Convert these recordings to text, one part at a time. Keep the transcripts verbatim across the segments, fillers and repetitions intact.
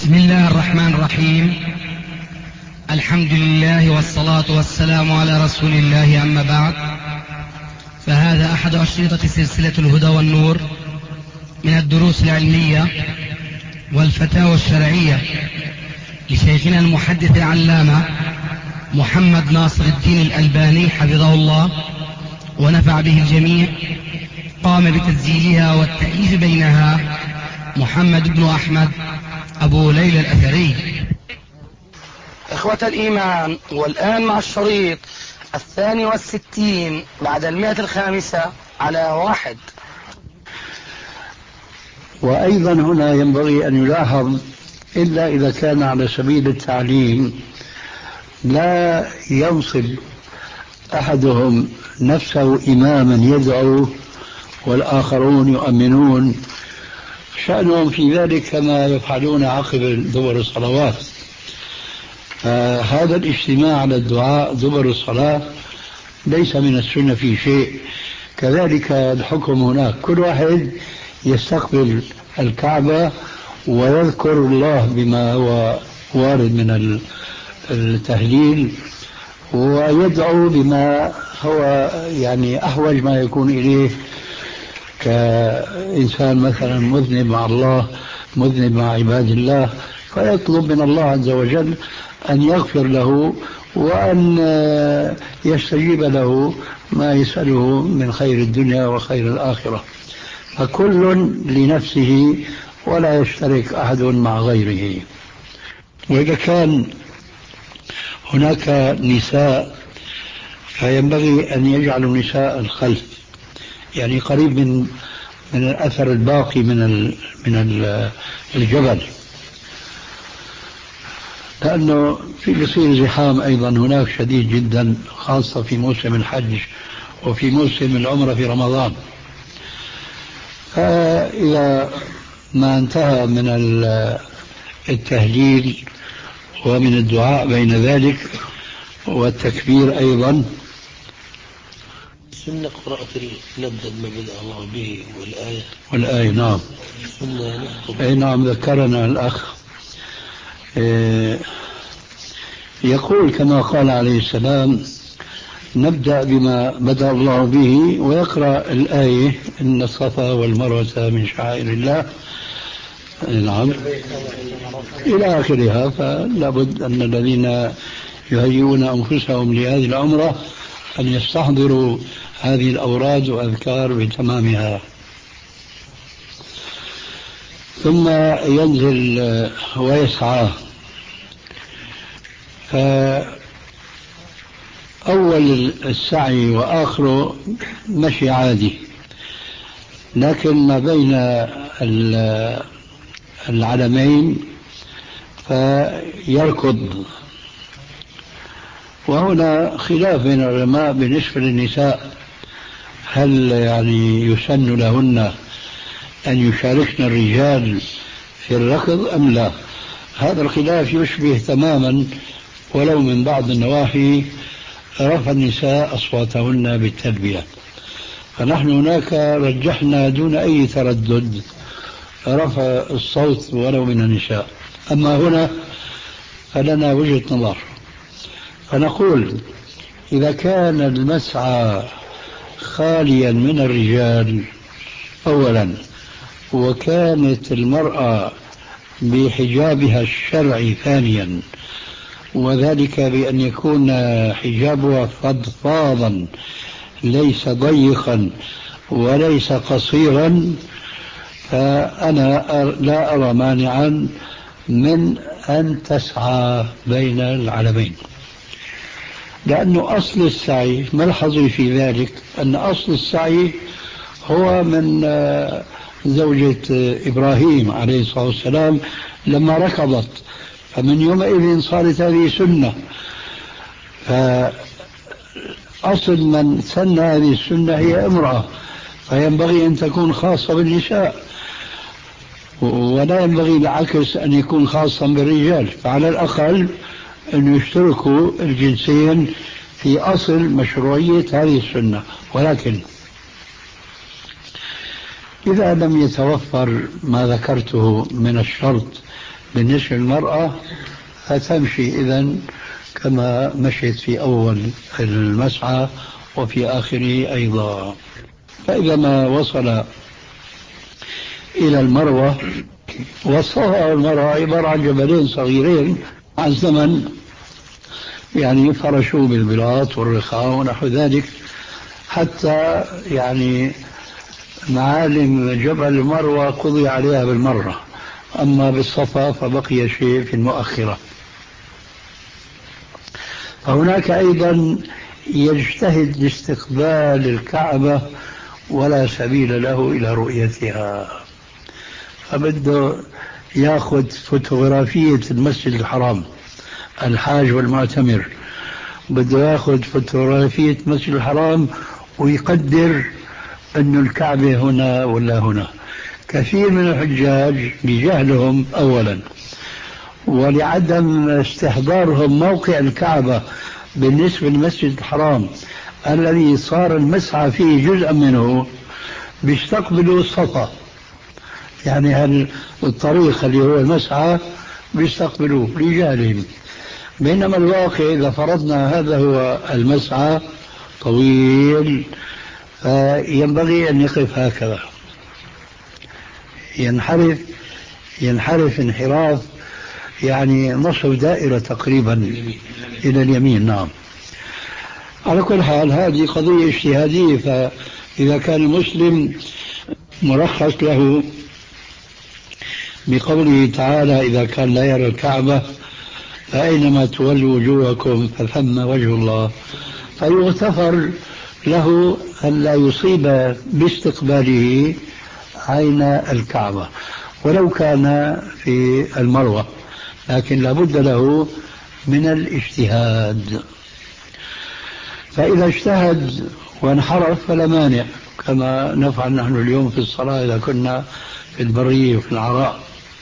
بسم الله الرحمن الرحيم. الحمد لله والصلاة والسلام على رسول الله، أما بعد، فهذا أحد أشرطة سلسلة الهدى والنور من الدروس العلمية والفتاوى الشرعية لشيخنا المحدث العلامة محمد ناصر الدين الألباني حفظه الله ونفع به الجميع. قام بتسجيلها والتأليف بينها محمد بن أحمد أبو ليلى الأثري. إخوة الإيمان، والآن مع الشريط الثاني والستين بعد المئة الخامسة على واحد. وأيضا هنا ينبغي أن يلاحظ إلا إذا كان على سبيل التعليم لا ينصب أحدهم نفسه إماما يدعو والآخرون يؤمنون، شأنهم في ذلك كما يفعلون عقب دبر الصلوات. فهذا الاجتماع على الدعاء دبر الصلاة ليس من السنة في شيء. كذلك الحكم هناك، كل واحد يستقبل الكعبة ويذكر الله بما هو وارد من التهليل ويدعو بما هو يعني أحوج ما يكون إليه، كإنسان مثلا مذنب مع الله، مذنب مع عباد الله، فيطلب من الله عز وجل أن يغفر له وأن يستجيب له ما يسأله من خير الدنيا وخير الآخرة. فكل لنفسه ولا يشترك أحد مع غيره. وإذا كان هناك نساء فينبغي أن يجعلوا نساء الخلف، يعني قريب من من الأثر الباقي من من الجبل، لأنه في بيصير زحام أيضا هناك شديد جدا، خاصة في موسم الحج وفي موسم العمرة في رمضان. فإذا ما انتهى من التهليل ومن الدعاء بين ذلك والتكبير أيضا، سنة قراءة نبدأ ما بدأ الله به والآية والآية نعم أي نعم. ذكرنا الأخ يقول كما قال عليه السلام: نبدأ بما بدأ الله به، ويقرأ الآية: إن الصفا والمروة من شعائر الله، نعم إلى آخرها. فلا بد أن الذين يهيئون أنفسهم لهذه العمرة أن يستحضروا هذه الأوراد وأذكار بتمامها. ثم ينزل ويسعى. فأول السعي وآخره مشي عادي، لكن ما بين العلمين فيركض. وهنا خلاف بين العلماء بالنسبة للنساء، هل يعني يسن لهن أن يشاركن الرجال في الركض أم لا؟ هذا الخلاف يشبه تماما ولو من بعض النواحي رفع النساء أصواتهن بالتلبية. فنحن هناك رجحنا دون أي تردد رفع الصوت ولو من النساء. أما هنا فلنا وجهة نظر، فنقول: إذا كان المسعى خاليا من الرجال أولا، وكانت المرأة بحجابها الشرعي ثانيا، وذلك بأن يكون حجابها فضفاضا ليس ضيقا وليس قصيرا، فأنا لا أرى مانعا من أن تسعى بين العلمين. لأنه أصل السعي، ملحظي في ذلك أن أصل السعي هو من زوجة إبراهيم عليه الصلاة والسلام لما ركضت، فمن يومئذ صارت هذه سنة. فأصل من سن هذه السنة هي امرأة، فينبغي أن تكون خاصة بالنساء، ولا ينبغي العكس أن يكون خاصا بالرجال. فعلى الأقل أن يشتركوا الجنسين في أصل مشروعية هذه السنة. ولكن إذا لم يتوفر ما ذكرته من الشرط بالنسبة للمرأة فتمشي إذن كما مشيت في أول المسعى وفي آخره أيضا. فإذا ما وصل إلى المروة، والصفا والمروة عبارة عن جبلين صغيرين عن زمن يعني فرشوا بالبلاط والرخاء ونحو ذلك، حتى يعني معالم جبل المروة قضي عليها بالمرة، أما بالصفا فبقي شيء في المؤخرة. فهناك أيضا يجتهد لاستقبال الكعبة ولا سبيل له إلى رؤيتها، فبده ياخذ فوتوغرافية المسجد الحرام، الحاج والمعتمر بده ياخذ فوتوغرافية المسجد الحرام ويقدر أن الكعبة هنا ولا هنا. كثير من الحجاج بجهلهم أولا ولعدم استحضارهم موقع الكعبة بالنسبة للمسجد الحرام الذي صار المسعى فيه جزءا منه، بيستقبلوا الصفا، يعني الطريق اللي هو المسعى بيستقبلوه لجهلهم. بينما الواقع إذا فرضنا هذا هو المسعى طويل، فينبغي أن يقف هكذا، ينحرف ينحرف انحراف يعني نصف دائرة تقريبا إلى اليمين. نعم. على كل حال هذه قضية اجتهادية، فإذا كان المسلم مرخص له بقوله تعالى إذا كان لا يرى الكعبة فأينما تولوا وجوهكم فثم وجه الله، فيغتفر له أن لا يصيب باستقباله عين الكعبة ولو كان في المروة، لكن لابد له من الاجتهاد. فإذا اجتهد وانحرف فلا مانع، كما نفعل نحن اليوم في الصلاة إذا كنا في البرية وفي العراء.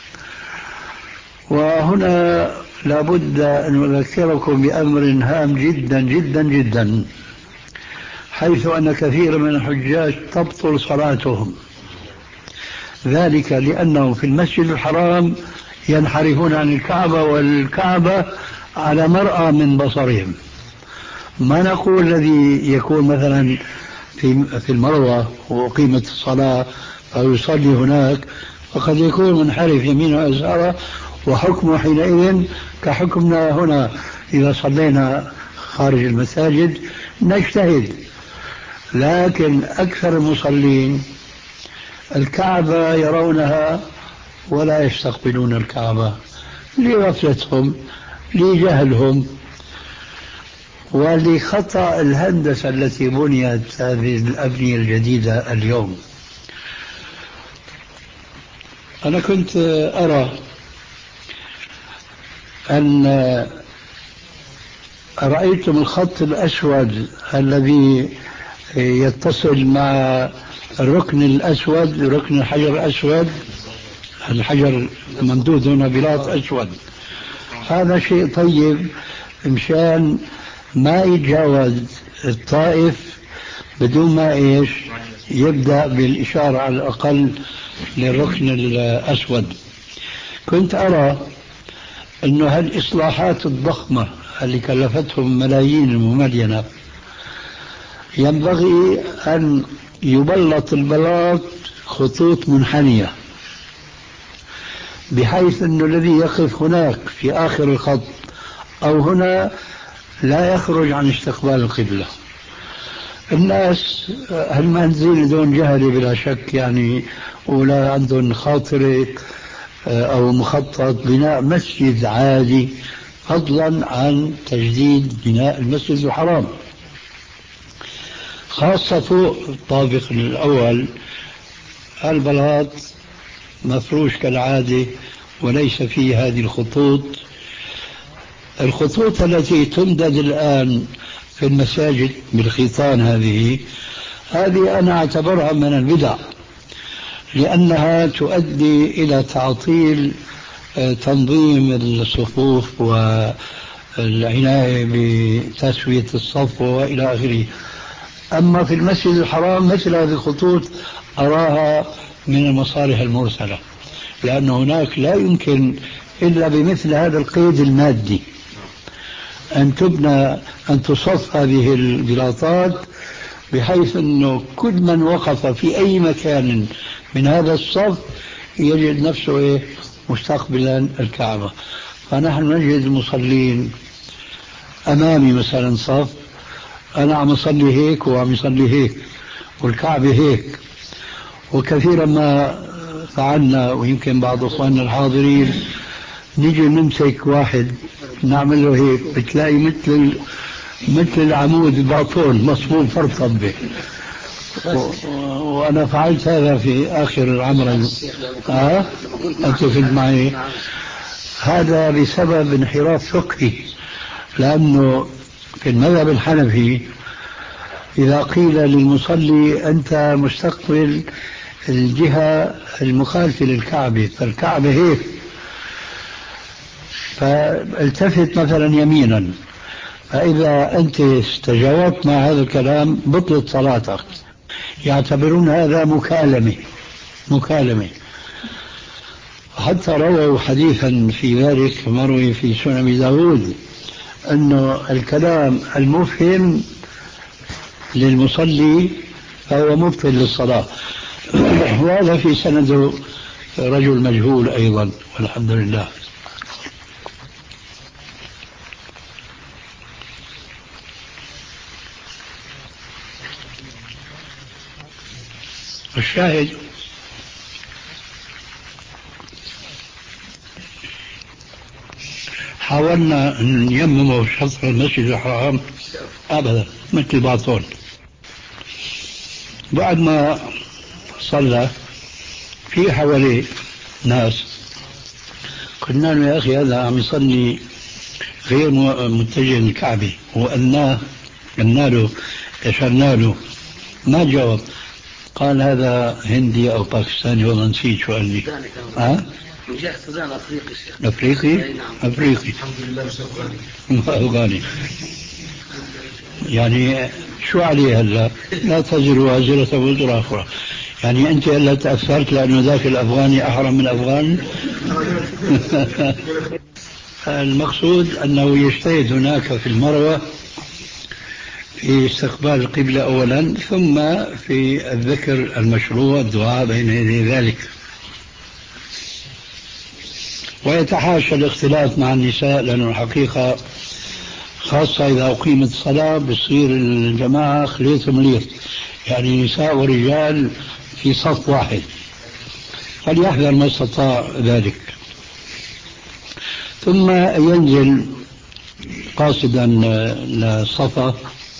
وهنا لابد أن أذكركم بأمر هام جدا جدا جدا، حيث أن كثير من الحجاج تبطل صلاتهم، ذلك لأنهم في المسجد الحرام ينحرفون عن الكعبة والكعبة على مرأى من بصرهم. ما نقول الذي يكون مثلا في في المروة وقيمة الصلاة أو يصلي هناك وقد يكون منحرف يمينه ويساره، وحكمه حينئذ كحكمنا هنا إذا صلينا خارج المساجد نجتهد. لكن أكثر المصلين الكعبة يرونها ولا يستقبلون الكعبة لغفلتهم لجهلهم ولخطأ الهندسة التي بنيت هذه الأبنية الجديدة اليوم. أنا كنت أرى أن رأيتم الخط الأسود الذي يتصل مع الركن الأسود، ركن الحجر الأسود، الحجر ممدود هنا بلاط أسود، هذا شيء طيب مشان ما يتجاوز الطائف بدون ما إيش يبدأ بالإشارة على الأقل للركن الأسود. كنت أرى أنه هالإصلاحات الضخمة اللي كلفتهم ملايين المملينة ينبغي أن يبلط البلاط خطوط منحنية، بحيث أنه الذي يقف هناك في آخر الخط أو هنا لا يخرج عن استقبال القبلة. الناس هالمنزل دون جهل بلا شك يعني، ولا عندهم خاطرة أو مخطط بناء مسجد عادي فضلا عن تجديد بناء المسجد الحرام، خاصة فوق الطابق الأول البلاط مفروش كالعادة وليس فيه هذه الخطوط. الخطوط التي تمدد الآن في المساجد بالخيطان هذه هذه أنا أعتبرها من البدع، لأنها تؤدي إلى تعطيل تنظيم الصفوف والعناية بتسوية الصف وإلى آخره. أما في المسجد الحرام مثل هذه الخطوط أراها من المصالح المرسلة، لأن هناك لا يمكن إلا بمثل هذا القيد المادي، أن تبنى أن تصف هذه البلاطات بحيث أنه كل من وقف في أي مكان من هذا الصف يجد نفسه إيه؟ مستقبلا الكعبة. فنحن نجد المصلين أمامي مثلا صف، أنا عم أصلي هيك وعم يصلي هيك والكعبة هيك. وكثيرا ما فعلنا، ويمكن بعض أخواننا الحاضرين، نيجي نمسك واحد نعمل له هيك بتلاقي مثل مثل العمود الباطون مصفوف فرطب به. وأنا فعلت هذا في آخر العمر. آه؟ أنت فهمت معي؟ هذا بسبب انحراف فقهي، لأنه في المذهب الحنفي إذا قيل للمصلي أنت مستقبل الجهة المخالفة للكعبة، فالكعبة هيك، فالتفت مثلا يمينا، فإذا أنت استجوبت مع هذا الكلام بطلت صلاتك. يعتبرون هذا مكالمة مكالمة حتى رووا حديثا في ذلك مروي في سنن أبي داود أنه الكلام المفهم للمصلي فهو مبطل للصلاة. وهذا في سنده رجل مجهول أيضا، والحمد لله. الشاهد حاولنا أن نيمم شطر المسجد الحرام أبدا مثل باطون. بعد ما صلى في حوالي ناس، قلنا له يا أخي هذا عم يصلي غير متجه للكعبة، وقلنا قلنا له أشرنا له ما جاوب. قال هذا هندي أو باكستاني والله نسيت شو قال لي. ها؟ من جهة السودان أفريقي شيخ. أفريقي؟ أي نعم. أفريقي. الحمد لله مش أفغاني. ما أفغاني. يعني شو عليه هلا؟ لا تزر وازرة وزر أخرى. يعني أنت هلا تأثرت لأنه ذاك الأفغاني أحرم من الأفغان؟ المقصود أنه يجتهد هناك في المروة في استقبال القبلة أولا، ثم في الذكر المشروع الدعاء بين يدي ذلك. ويتحاشى الاختلاط مع النساء، لأنه الحقيقة خاصة إذا أقيمت الصلاة بصير الجماعة خليط مليط، يعني نساء ورجال في صف واحد، فليحذر ما استطاع ذلك. ثم ينزل قاصدا للصفا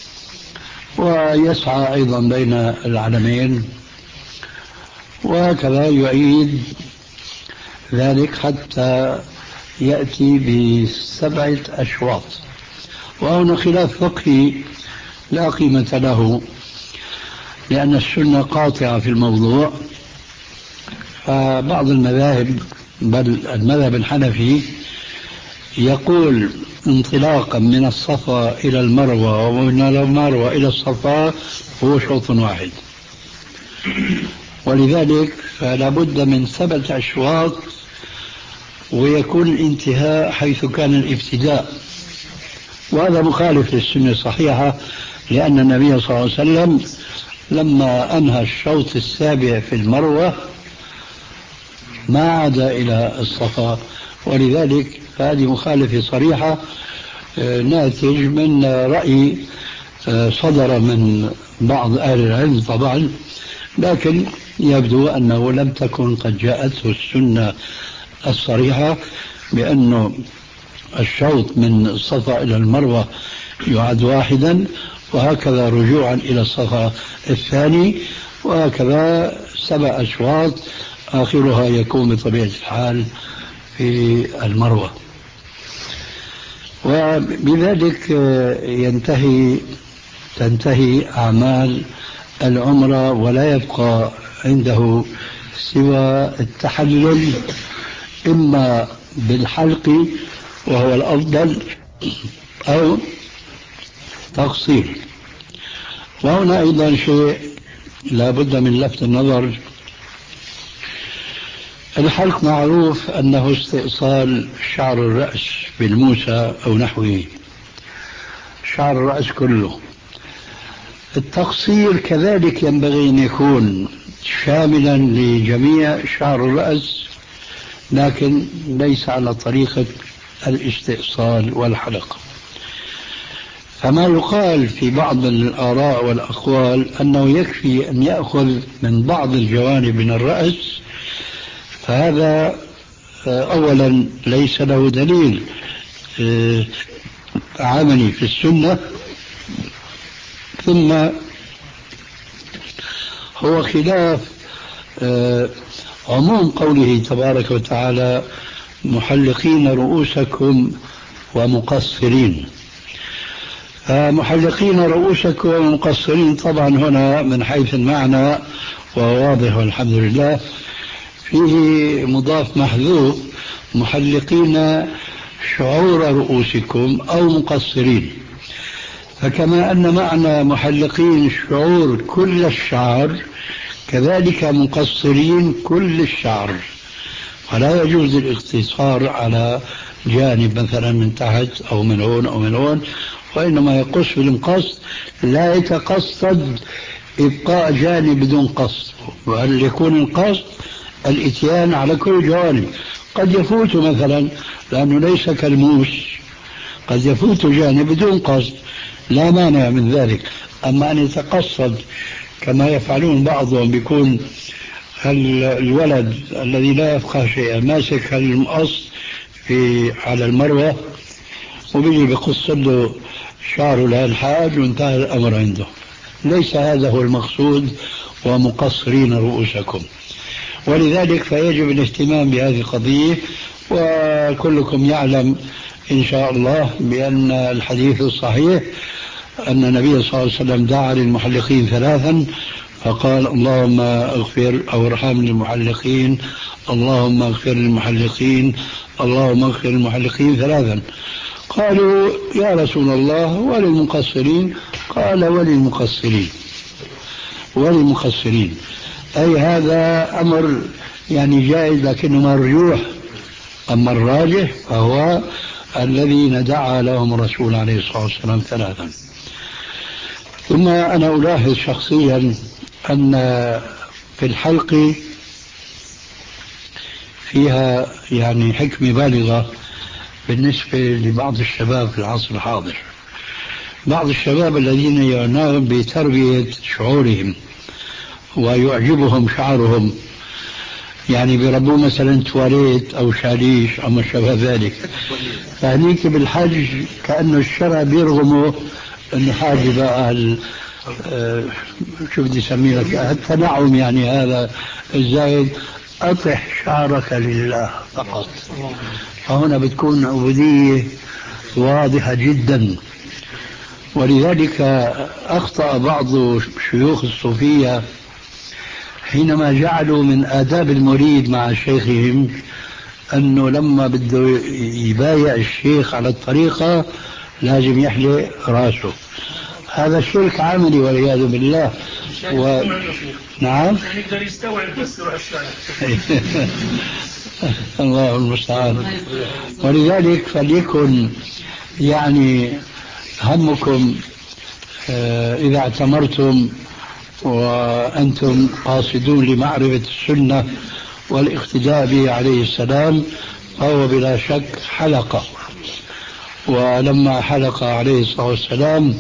ويسعى أيضا بين العلمين، وهكذا يعيد ذلك حتى يأتي بسبعة أشواط. وهنا خلاف فقهي لا قيمة له، لأن السنة قاطعة في الموضوع. فبعض المذاهب بل المذهب الحنفي يقول انطلاقا من الصفا إلى المروة ومن المروة إلى الصفا هو شوط واحد، ولذلك فلا بد من سبعة أشواط، ويكون الانتهاء حيث كان الابتداء. وهذا مخالف للسنة الصحيحة، لأن النبي صلى الله عليه وسلم لما أنهى الشوط السابع في المروة ما عاد إلى الصفا، ولذلك فهذه مخالفة صريحة ناتج من رأي صدر من بعض أهل العلم طبعا، لكن يبدو أنه لم تكن قد جاءته السنة الصريحة بأنه الشوط من الصفا إلى المروة يعد واحدا، وهكذا رجوعا إلى الصفا الثاني، وهكذا سبع أشواط آخرها يكون بطبيعة الحال في المروة. وبذلك ينتهي تنتهي أعمال العمرة، ولا يبقى عنده سوى التحلل إما بالحلق وهو الأفضل أو تقصير. وهنا أيضا شيء لا بد من لفت النظر، الحلق معروف أنه استئصال شعر الرأس بالموسى أو نحوه، شعر الرأس كله. التقصير كذلك ينبغي أن يكون شاملا لجميع شعر الرأس، لكن ليس على طريقة الاستئصال والحلق. فما يقال في بعض الآراء والأقوال أنه يكفي أن يأخذ من بعض الجوانب من الرأس، فهذا أولا ليس له دليل عملي في السنة، ثم هو خلاف عموم قوله تبارك وتعالى محلقين رؤوسكم ومقصرين. محلقين رؤوسكم ومقصرين طبعا هنا من حيث المعنى وهو واضح والحمد لله، فيه مضاف محذوف، محلقين شعور رؤوسكم أو مقصرين. فكما أن معنى محلقين شعور كل الشعر، كذلك مقصرين كل الشعر، ولا يجوز الاقتصار على جانب مثلا من تحت أو من هون أو من هون، وإنما يقص بالمقص، لا يتقصد إبقاء جانب بدون قصد، وهل يكون القصد الإتيان على كل الجوانب. قد يفوت مثلا، لأنه ليس كالموس، قد يفوت جانب بدون قصد، لا مانع من ذلك. أما أن يتقصد كما يفعلون بعضهم، بيكون الولد الذي لا يفقه شيئا ماسك المقص في على المروة وبيجي بقص له شعره للحاج وانتهى الأمر عنده. ليس هذا هو المقصود ومقصرين رؤوسكم. ولذلك فيجب الاهتمام بهذه القضية، وكلكم يعلم إن شاء الله بأن الحديث الصحيح أن النبي صلى الله عليه وسلم دعا للمحلقين ثلاثا فقال اللهم اغفر أو ارحم للمحلقين، اللهم اغفر للمحلقين، اللهم اغفر للمحلقين ثلاثا. قالوا يا رسول الله وللمقصرين؟ قال وللمقصرين وللمقصرين، أي هذا أمر يعني جائز لكنه مرجوح. أما الراجح فهو الذين دعا لهم الرسول عليه الصلاة والسلام ثلاثا. ثم أنا ألاحظ شخصيا أن في الحلق فيها يعني حكمة بالغة بالنسبة لبعض الشباب في العصر الحاضر. بعض الشباب الذين يعنون بتربية شعورهم ويعجبهم شعرهم، يعني بيربوا مثلا تواليت أو شاليش أو ما شابه ذلك، فهنيك بالحج كأنه الشرع بيرغمه أنه حاجة بقى شو بدي أسميه لك التنعم، يعني هذا الزايد، أطح شعرك لله فقط. فهنا بتكون عبودية واضحة جدا. ولذلك أخطأ بعض شيوخ الصوفية حينما جعلوا من آداب المريد مع شيخهم أنه لما بده يبايع الشيخ على الطريقة لازم يحلق راسه. هذا شرك عملي والعياذ بالله. و... نعم يقدر يستوعب بس يروح الشارع. الله المستعان. ولذلك فليكن يعني همكم إذا اعتمرتم وأنتم قاصدون لمعرفة السنة والاقتداء به عليه السلام، فهو بلا شك حلقة. ولما حلق عليه الصلاة والسلام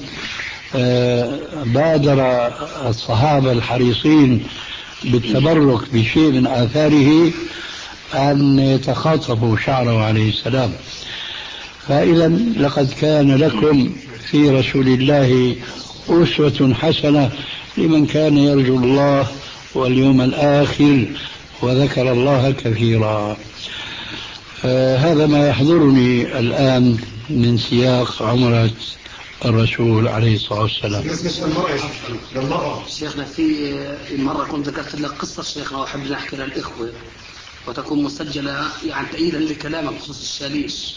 بادر الصحابة الحريصين بالتبرك بشيء من آثاره أن يتخاطفوا شعره عليه السلام. فإذا لقد كان لكم في رسول الله أسوة حسنة لمن كان يرجو الله واليوم الآخر وذكر الله كثيرا. آه هذا ما يحضرني الآن من سياق عمرة الرسول عليه الصلاة والسلام. شيخنا في مرة كنت ذكرت لك قصة شيخنا وأحب نحكي للإخوة وتكون مسجلة يعني تأييدا لكلامك بخصوص الشاليش.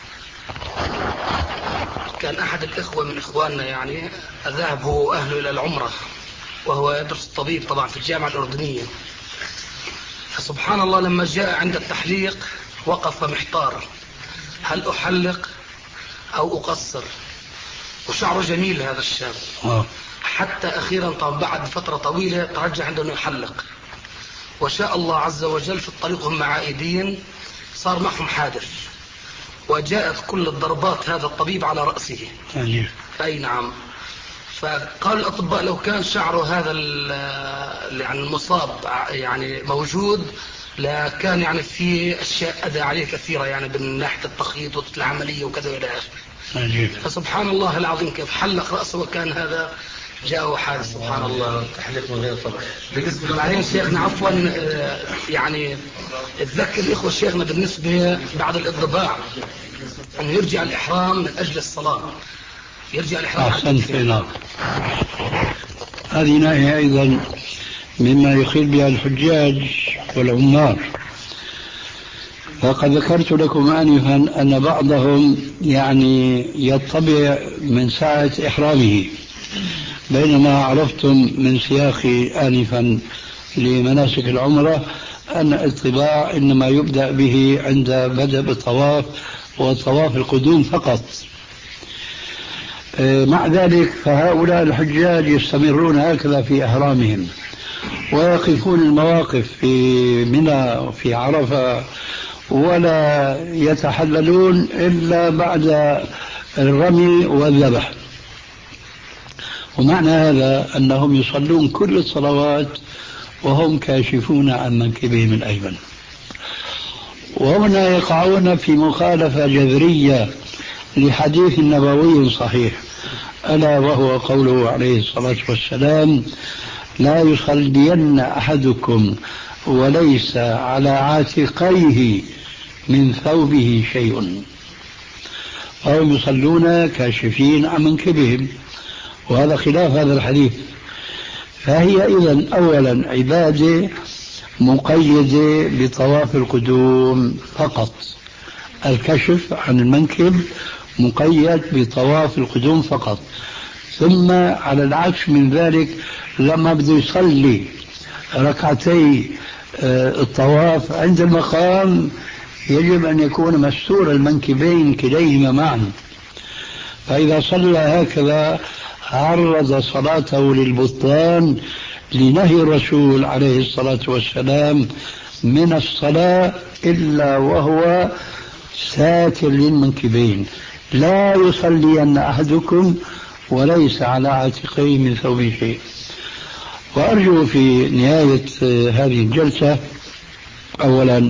كان أحد الإخوة من إخواننا يعني ذهب هو أهله إلى العمرة وهو يدرس الطبيب طبعا في الجامعة الأردنية، فسبحان الله لما جاء عند التحليق وقف محتار، هل أحلق أو أقصر؟ وشعره جميل هذا الشاب، حتى أخيرا طبعا بعد فترة طويلة ترجع عنده أنه يحلق، وشاء الله عز وجل في الطريق هم عائدين صار معهم حادث، وجاءت كل الضربات هذا الطبيب على رأسه. أي نعم. فقال الأطباء لو كان شعره هذا يعني المصاب يعني موجود لكان يعني في أشياء أدى عليه كثيرة يعني من ناحية التخييط والعملية وكذا وإلى آخره. فسبحان الله العظيم كيف حلق رأسه وكان هذا جاءه حادث. سبحان الله. تحليق من غير طبع. بالنسبة بعدين شيخنا عفوا يعني تذكر الإخوة شيخنا بالنسبة بعد الانضباع أنه يرجع الإحرام من أجل الصلاة، يرجع الإحرام. أحسنت. نعم. هذه ناحية أيضا مما يخيل بها الحجاج والعمار. فقد ذكرت لكم آنفا أن بعضهم يعني يطبع من ساعة إحرامه، بينما عرفتم من سياقي آنفا لمناسك العمرة أن الطباع إنما يبدأ به عند بدء الطواف وطواف القدوم فقط. مع ذلك فهؤلاء الحجاج يستمرون هكذا في إحرامهم، ويقفون المواقف في منى في عرفة ولا يتحللون إلا بعد الرمي والذبح. ومعنى هذا أنهم يصلون كل الصلوات وهم كاشفون عن منكبهم الأيمن، وهنا يقعون في مخالفة جذرية لحديث نبوي صحيح، ألا وهو قوله عليه الصلاة والسلام: لا يصلين أحدكم وليس على عاتقيه من ثوبه شيء. فهم يصلون كاشفين عن منكبهم، وهذا خلاف هذا الحديث. فهي إذن أولا عبادة مقيدة بطواف القدوم فقط، الكشف عن المنكب مقيد بطواف القدوم فقط. ثم على العكس من ذلك لما بده يصلي ركعتي الطواف عند المقام يجب أن يكون مستور المنكبين كليهما معا، فإذا صلى هكذا عرض صلاته للبطلان لنهي الرسول عليه الصلاة والسلام من الصلاة إلا وهو ساتر للمنكبين. لا يصلين أحدكم وليس على عاتقيه من ثوب شيء. وأرجو في نهاية هذه الجلسة أولا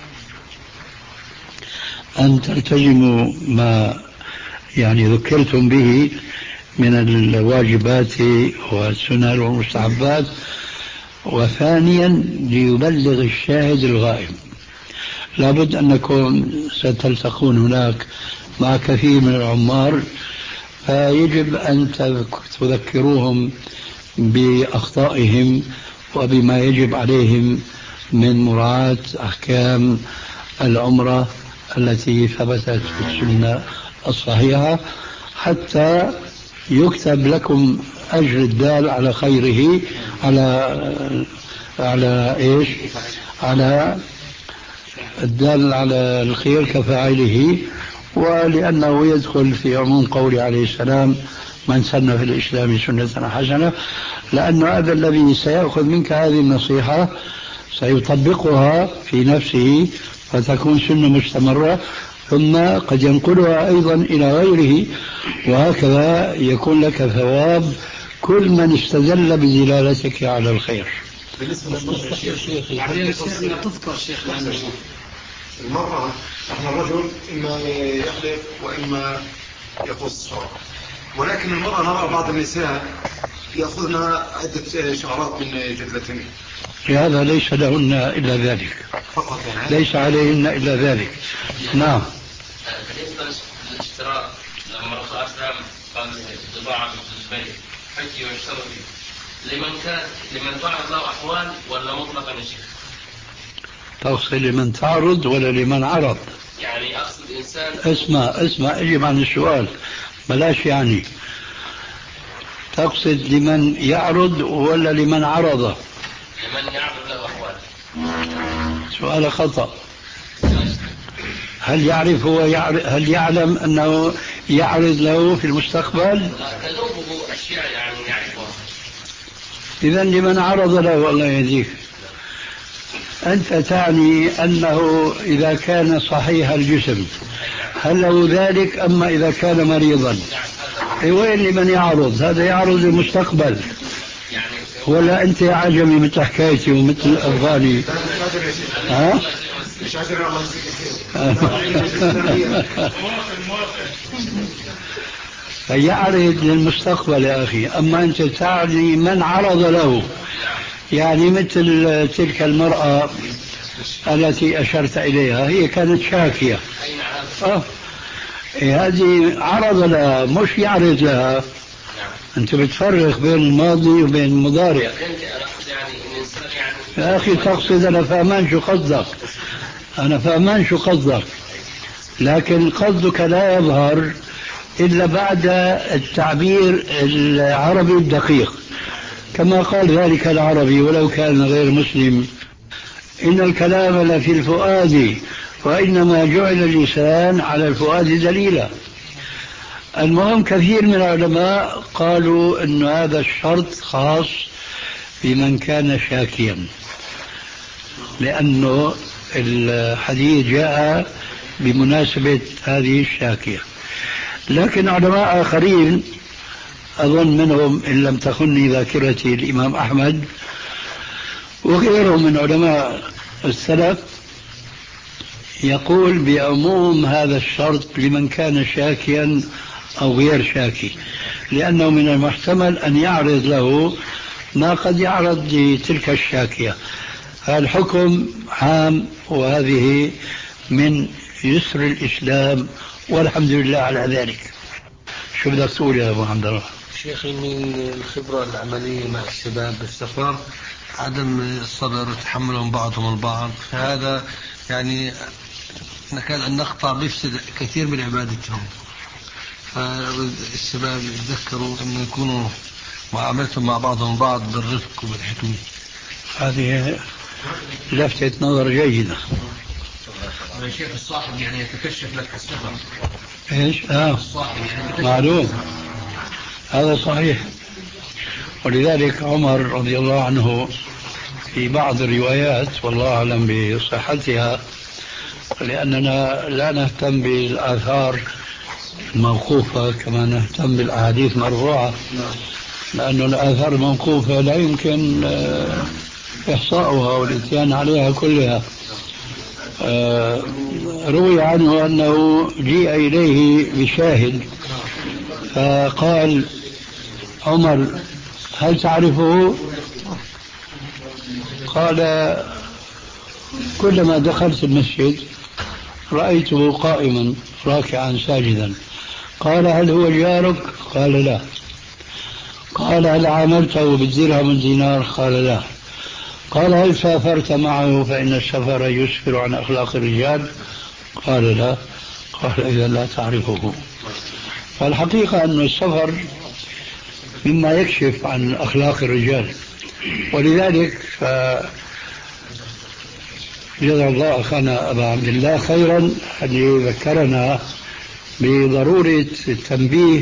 أن تلتزموا ما يعني ذكرتم به من الواجبات والسنن والمستحبات، وثانيا ليبلغ الشاهد الغائب. لابد أنكم ستلتقون هناك مع كثير من العمار، فيجب أن تذكروهم بأخطائهم وبما يجب عليهم من مراعاة أحكام العمرة التي ثبتت في السنة الصحيحة، حتى يكتب لكم أجر الدال على خيره، على على إيش؟ على الدال على الخير كفاعله، ولأنه يدخل في عموم قوله عليه السلام: من سن في الإسلام سنة حسنة، لأن هذا الذي سيأخذ منك هذه النصيحة سيطبقها في نفسه فتكون سنة مستمرة، ثم قد ينقلها أيضا إلى غيره، وهكذا يكون لك ثواب كل من استدل بدلالتك على الخير. بالنسبة للشيخ يعني تذكر شيخ المرأة احنا الرجل إما يحلق وإما يقص، ولكن المرأة نرى بعض النساء يأخذن عدة شعرات من جدلتهن، هذا ليس لهن إلا ذلك فقط يعني. ليس عليهن إلا ذلك. نعم. بالنسبة للاشتراك لما الرسول صلى الله عليه وسلم قال بضاعة الزبير حجي واشتركي، لمن كان لمن تعرض له أحوال ولا مطلقا يا شيخ؟ تقصد لمن تعرض ولا لمن عرض؟ يعني أقصد إنسان اسمع اسمع اجب عن السؤال بلاش. يعني تقصد لمن يعرض ولا لمن عرض؟ لمن يعرض له أحوال. سؤال خطأ. هل يعرف هو يعرف هل يعلم أنه يعرض له في المستقبل؟ تذوبه أشياء يعني يعرفها. إذا لمن عرض له الله يهديك. أنت تعني أنه إذا كان صحيح الجسم هل له ذلك، أما إذا كان مريضا وين لمن يعرض؟ هذا يعرض المستقبل. ولا أنت عجمي مثل حكايتي ومثل الأفغاني؟ ها؟ فيعرض للمستقبل يا أخي. أما أنت تعني من عرض له، يعني مثل تلك المرأة التي أشرت إليها، هي كانت شاكية. أه. هذه عرض لها مش يعرض لها. أنت بتفرق بين الماضي وبين المضارع يا أخي. تقصد أنا فهمان شو قصدك، أنا فهمان شو قصدك، لكن قصدك لا يظهر إلا بعد التعبير العربي الدقيق، كما قال ذلك العربي ولو كان غير مسلم: إن الكلام لفي الفؤاد وإنما جعل اللسان على الفؤاد دليلا. المهم كثير من العلماء قالوا أن هذا الشرط خاص بمن كان شاكيا، لأنه الحديث جاء بمناسبة هذه الشاكية. لكن علماء آخرين أظن منهم إن لم تخني ذاكرتي الإمام أحمد وغيرهم من علماء السلف يقول بعموم هذا الشرط لمن كان شاكيا أو غير شاكي، لأنه من المحتمل أن يعرض له ما قد يعرض لتلك الشاكية. الحكم عام، وهذه من يسر الإسلام والحمد لله على ذلك. شو بدك تقول يا أبو عبد الله؟ شيخي، من الخبرة العملية مع الشباب بالسفر عدم الصبر وتحملهم بعضهم البعض، فهذا يعني نكاد أن نقطع بيفسد كثير من عبادتهم. فالشباب يتذكروا أن يكونوا معاملتهم مع بعضهم بعض بالرفق وبالحكمة. هذه لفتة نظر جيدة. شيخ الصاحب يعني يتكشف لك السفر. ايش؟ اه الصاحب يعني معلوم، هذا صحيح. ولذلك عمر رضي الله عنه في بعض الروايات، والله أعلم بصحتها، لأننا لا نهتم بالآثار الموقوفة كما نهتم بالأحاديث المرفوعة، لأن الآثار الموقوفة لا يمكن إحصاؤها والإتيان عليها كلها. روي عنه أنه جيء إليه بشاهد فقال عمر: هل تعرفه؟ قال: كلما دخلت المسجد رأيته قائما راكعا ساجدا. قال: هل هو جارك؟ قال: لا. قال: هل عاملته بالدرهم والدينار؟ قال: لا. قال: هل سافرت معه فإن السفر يسفر عن أخلاق الرجال؟ قال: لا. قال: إذا لا تعرفه. فالحقيقة أن السفر مما يكشف عن أخلاق الرجال، ولذلك ف جزا الله أخانا أبا عبد الله خيرا الذي ذكرنا بضرورة التنبيه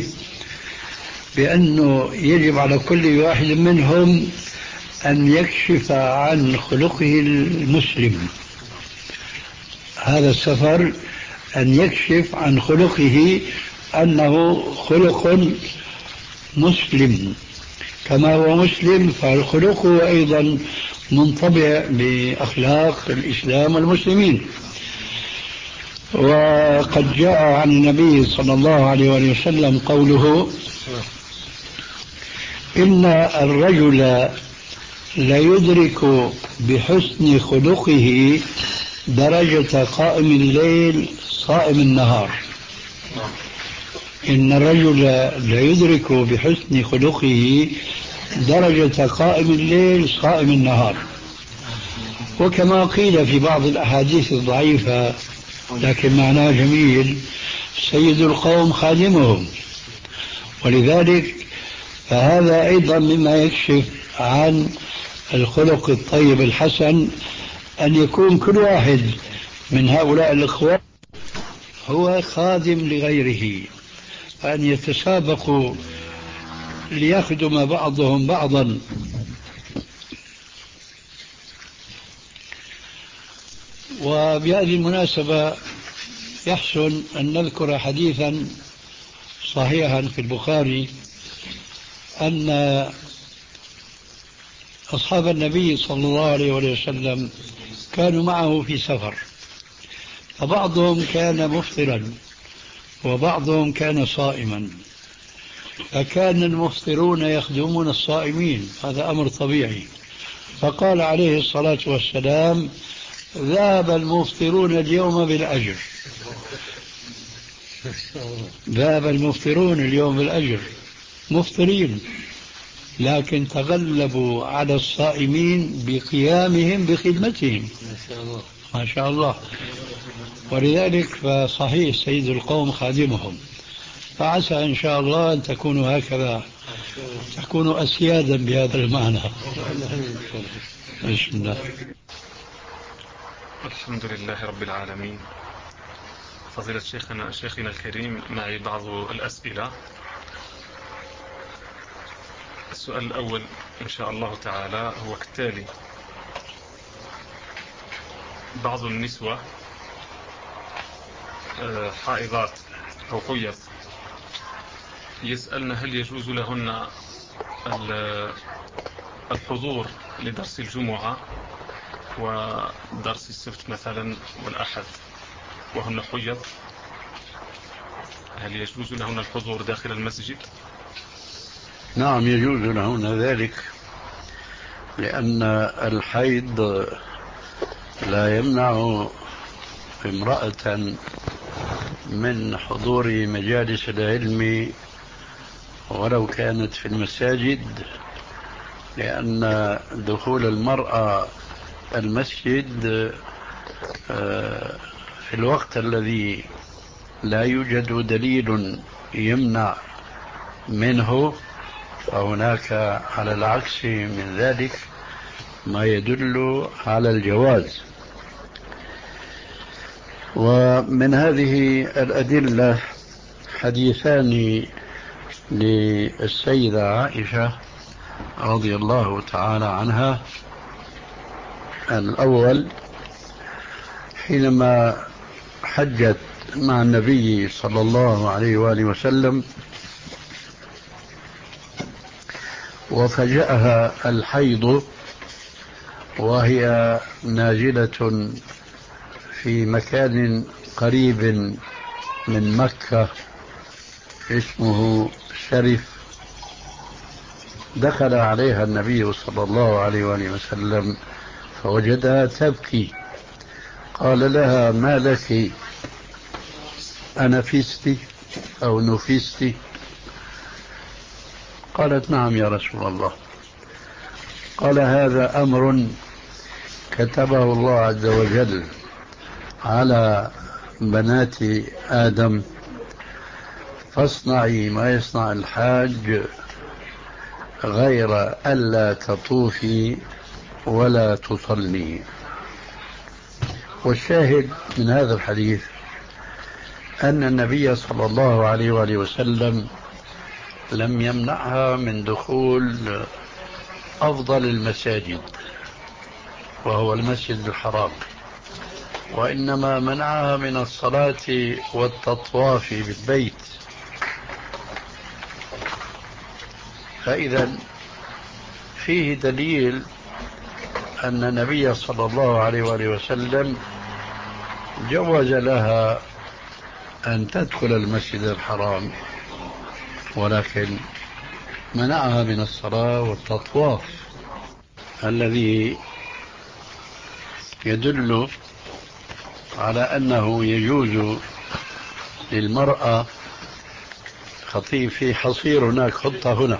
بأنه يجب على كل واحد منهم أن يكشف عن خلقه المسلم. هذا السفر أن يكشف عن خلقه أنه خلق مسلم، كما هو مسلم فخلقه أيضا منطبع بأخلاق الإسلام والمسلمين. وقد جاء عن النبي صلى الله عليه وسلم قوله: إن الرجل ليدرك بحسن خلقه درجة قائم الليل صائم النهار. إن الرجل ليدرك بحسن خلقه درجة قائم الليل صائم النهار. وكما قيل في بعض الأحاديث الضعيفة لكن معناه جميل: سيد القوم خادمهم. ولذلك فهذا أيضا مما يكشف عن الخلق الطيب الحسن أن يكون كل واحد من هؤلاء الإخوة هو خادم لغيره، أن يتسابقوا ليخدم بعضهم بعضا. وبهذه المناسبة يحسن أن نذكر حديثا صحيحا في البخاري أن أصحاب النبي صلى الله عليه وسلم كانوا معه في سفر، فبعضهم كان مفطرا وبعضهم كان صائما، فكان المفطرون يخدمون الصائمين، هذا أمر طبيعي. فقال عليه الصلاة والسلام: ذهب المفطرون اليوم بالأجر، ذهب المفطرون اليوم بالأجر، مفطرين، لكن تغلبوا على الصائمين بقيامهم بخدمتهم. ما شاء الله. ولذلك فصحيح سيد القوم خادمهم، فعسى إن شاء الله أن تكونوا هكذا، تكونوا أسيادا بهذا المعنى. بسم الله. الحمد لله رب العالمين. فضيلة شيخنا شيخنا الكريم، معي بعض الأسئلة. السؤال الأول إن شاء الله تعالى هو كالتالي: بعض النسوة حائضات أو حيض يسألن هل يجوز لهن الحضور لدرس الجمعة ودرس السبت مثلا والأحد وهن حيض، هل يجوز لهن الحضور داخل المسجد؟ نعم يجوز لهن ذلك، لأن الحيض لا يمنع امرأة من حضور مجالس العلم ولو كانت في المساجد، لأن دخول المرأة المسجد في الوقت الذي لا يوجد دليل يمنع منه، فهناك على العكس من ذلك ما يدل على الجواز. ومن هذه الأدلة حديثان للسيدة عائشة رضي الله تعالى عنها. الأول حينما حجت مع النبي صلى الله عليه وآله وسلم وفجأها الحيض وهي نازلة في مكان قريب من مكة اسمه شرف، دخل عليها النبي صلى الله عليه وآله وسلم فوجدها تبكي، قال لها: ما لك، أنفست أو نفست؟ قالت: نعم يا رسول الله. قال: هذا أمر كتبه الله عز وجل على بنات آدم، فاصنعي ما يصنع الحاج غير ألا تطوفي ولا تصلي. والشاهد من هذا الحديث أن النبي صلى الله عليه وآله وسلم لم يمنعها من دخول أفضل المساجد وهو المسجد الحرام، وإنما منعها من الصلاة والتطواف بالبيت. فإذا فيه دليل أن النبي صلى الله عليه وآله وسلم جوز لها أن تدخل المسجد الحرام، ولكن منعها من الصلاة والتطواف، الذي يدل على أنه يجوز للمرأة خطيب في حصير هناك، خطة هنا.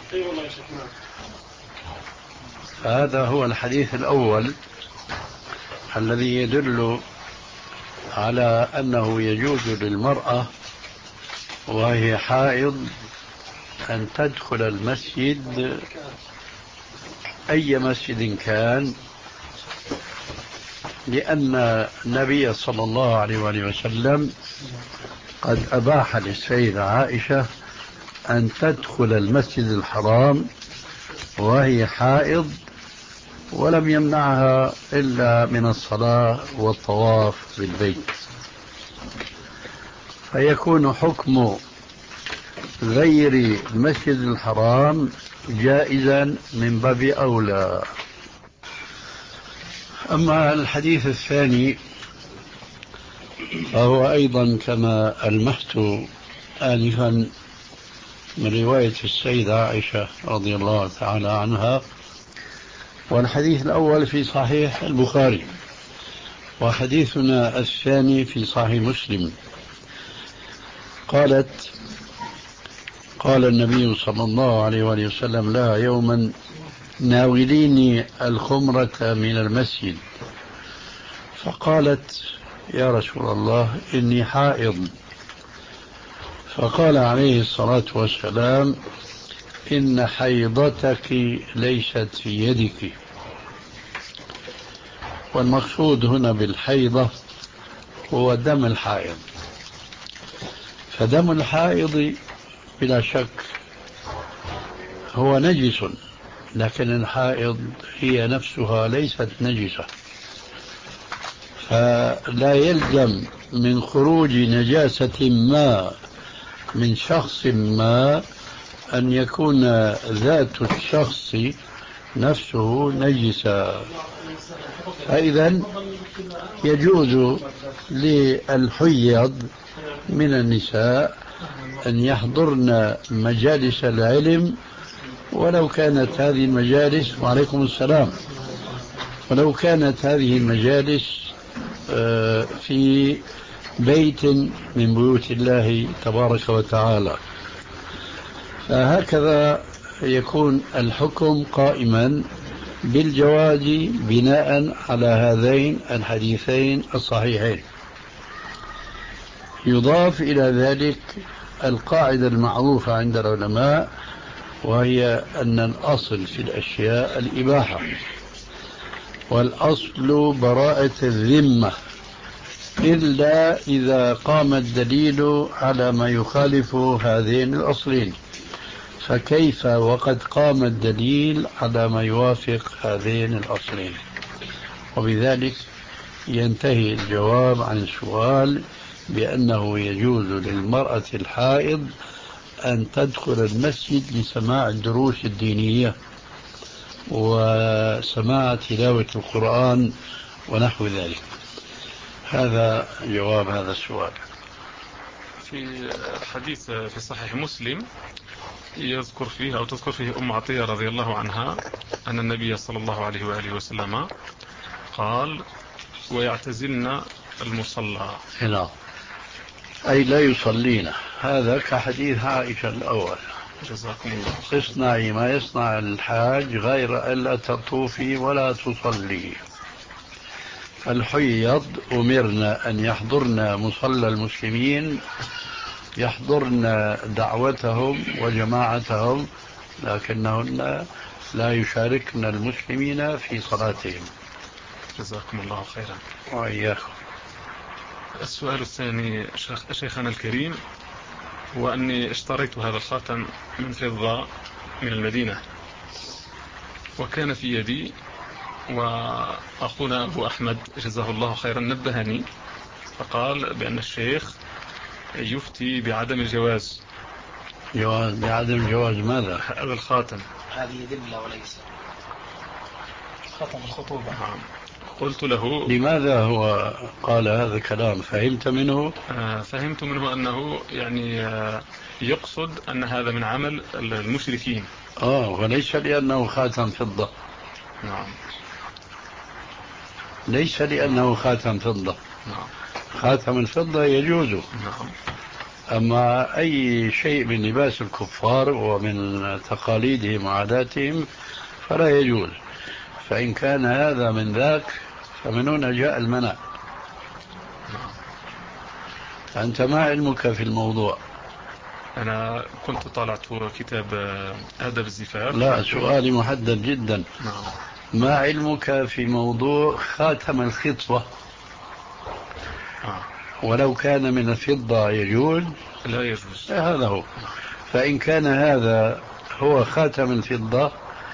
هذا هو الحديث الأول الذي يدل على أنه يجوز للمرأة وهي حائض أن تدخل المسجد أي مسجد كان لأن النبي صلى الله عليه وآله وسلم قد أباح للسيدة عائشة أن تدخل المسجد الحرام وهي حائض، ولم يمنعها إلا من الصلاة والطواف بالبيت، فيكون حكم غير المسجد الحرام جائزا من باب أولى. أما الحديث الثاني فهو أيضا كما ألمحت آنفا من رواية السيدة عائشة رضي الله تعالى عنها، والحديث الأول في صحيح البخاري، وحديثنا الثاني في صحيح مسلم. قالت: قال النبي صلى الله عليه وآله وسلم لها يوما: ناوليني الخمرة من المسجد. فقالت: يا رسول الله إني حائض. فقال عليه الصلاة والسلام: إن حيضتك ليست في يدك. والمقصود هنا بالحيضة هو دم الحائض، فدم الحائض بلا شك هو نجس، لكن الحائض هي نفسها ليست نجسة، فلا يلزم من خروج نجاسة ما من شخص ما أن يكون ذات الشخص نفسه نجسا. فإذا يجوز للحيض من النساء أن يحضرن مجالس العلم، ولو كانت هذه المجالس وعليكم السلام ولو كانت هذه المجالس في بيت من بيوت الله تبارك وتعالى. فهكذا يكون الحكم قائما بالجواز بناء على هذين الحديثين الصحيحين. يضاف إلى ذلك القاعدة المعروفة عند العلماء، وهي أن الأصل في الأشياء الإباحة، والأصل براءة الذمة، إلا إذا قام الدليل على ما يخالف هذين الأصلين، فكيف وقد قام الدليل على ما يوافق هذين الأصلين؟ وبذلك ينتهي الجواب عن السؤال بأنه يجوز للمرأة الحائض أن تدخل المسجد لسماع الدروس الدينية وسماع تلاوة القرآن ونحو ذلك. هذا جواب هذا السؤال. في حديث في صحيح مسلم يذكر فيه أو تذكر فيه أم عطية رضي الله عنها أن النبي صلى الله عليه وآله وسلم قال: ويعتزلن المصلى. لا، أي لا يصلين. هذا كحديث عائشة الأول: جزاكم الله. اصنعي ما يصنع الحاج غير ألا تطوفي ولا تصلي. فالحيض أمرنا أن يحضرن مصلى المسلمين، يحضرن دعوتهم وجماعتهم، لكنهن لا يشاركن المسلمين في صلاتهم. جزاكم الله خيرا. وإياكم. السؤال الثاني شيخنا الكريم هو أني اشتريت هذا الخاتم من فضة من المدينة، وكان في يدي، وأخونا أبو أحمد جزاه الله خيرا نبهني فقال بأن الشيخ يفتي بعدم الجواز. جواز بعدم جواز ماذا؟ هذا الخاتم. هذه دبلة وليس خاتم الخطوبة. قلت له: لماذا هو قال هذا الكلام؟ فهمت منه؟ آه فهمت منه أنه يعني آه يقصد أن هذا من عمل المشركين. آه وليس لأنه خاتم فضة. نعم، ليس لأنه خاتم فضة. نعم. خاتم الفضة يجوز. نعم. أما أي شيء من لباس الكفار ومن تقاليدهم وعاداتهم فلا يجوز. فإن كان هذا من ذاك فمن هنا جاء المنع. أنت ما علمك في الموضوع؟ أنا كنت طالعت كتاب آداب الزفاف. لا، سؤالي محدد جدا. نعم. ما علمك في موضوع خاتم الخطبة؟ آه. ولو كان من الفضة يجوز؟ لا يجوز. هذا هو. فإن كان هذا هو خاتم الفضة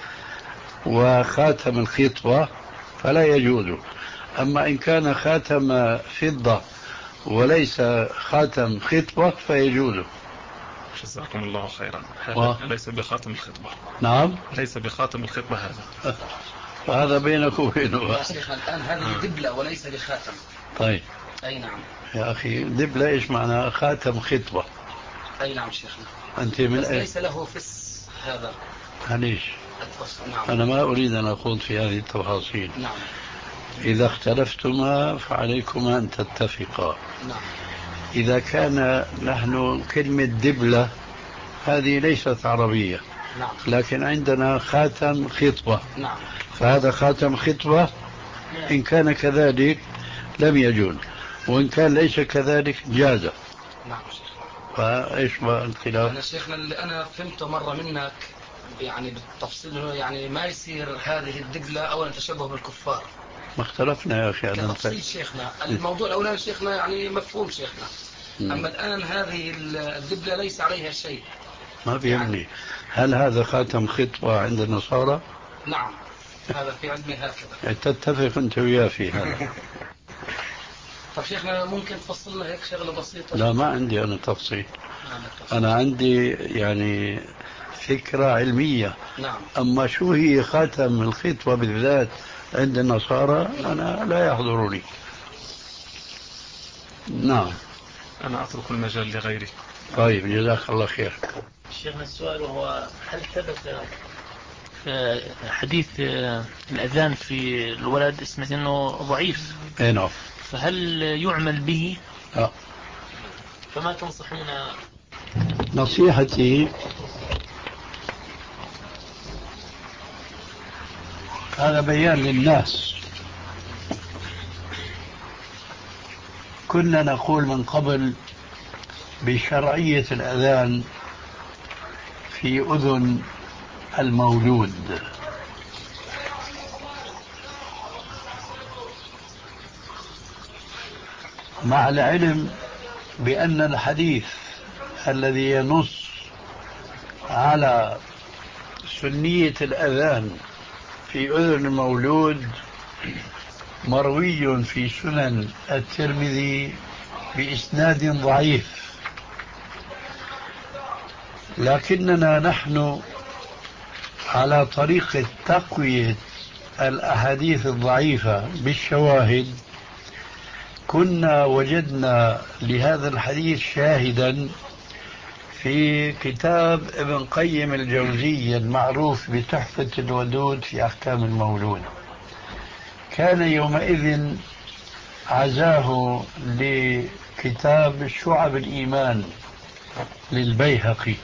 وخاتم الخطبة فلا يجوز. أما إن كان خاتم فضة وليس خاتم خطبة فيجوز. جزاكم الله خيرا. هذا و... ليس بخاتم الخطبة. نعم، ليس بخاتم الخطبة هذا. هذا بينك وبينه. يا شيخ الآن هذه دبلة وليس بخاتم. طيب. أي نعم. يا أخي دبلة إيش معنى خاتم خطبة؟ أي نعم شيخنا. أنت من بس أي... ليس له فس هذا. هنيش. نعم. أنا ما أريد أن أخوض في هذه التفاصيل. نعم. إذا اختلفتما فعليكما أن تتفقا. نعم. إذا كان نحن كلمة دبلة هذه ليست عربية. نعم. لكن عندنا خاتم خطبة. نعم. فهذا خاتم خطبة إن كان كذلك لم يجوز، وإن كان ليس كذلك جاز. نعم شيخ. فإيش بقى الخلاف؟ أنا شيخنا اللي أنا فهمته مرة منك يعني بالتفصيل يعني ما يصير هذه الدبلة أولا تشبه بالكفار. ما اختلفنا يا أخي على تفصيل شيخنا. الموضوع الأولاني شيخنا يعني مفهوم شيخنا. م. أما الآن هذه الدبلة ليس عليها شيء. ما بيهمني يعني. هل هذا خاتم خطبة عند النصارى؟ نعم، هذا في علمي هكذا. تتفق أنت وياه في هذا. طب شيخنا ممكن تفصلنا هيك شغلة بسيطة؟ لا ما عندي أنا تفصيل. أنا عندي يعني فكرة علمية. نعم. أما شو هي خاتم الخطبة بالذات عند النصارى أنا لا يحضرني. نعم. أنا أترك المجال لغيري. طيب جزاك الله خير. شيخنا السؤال هو هل ثبت حديث الأذان في الولد اسمه أنه ضعيف؟ اي نعم. فهل يعمل به؟ لا. فما تنصحون؟ نصيحتي هذا بيان للناس. كنا نقول من قبل بشرعية الأذان في أذن المولود، مع العلم بأن الحديث الذي ينص على سنية الأذان في أذن المولود مروي في سنن الترمذي بإسناد ضعيف. لكننا نحن على طريقة تقوية الأحاديث الضعيفة بالشواهد كنا وجدنا لهذا الحديث شاهدا في كتاب ابن قيم الجوزية المعروف بتحفة الودود في أحكام المولود. كان يومئذ عزاه لكتاب شعب الإيمان للبيهقي،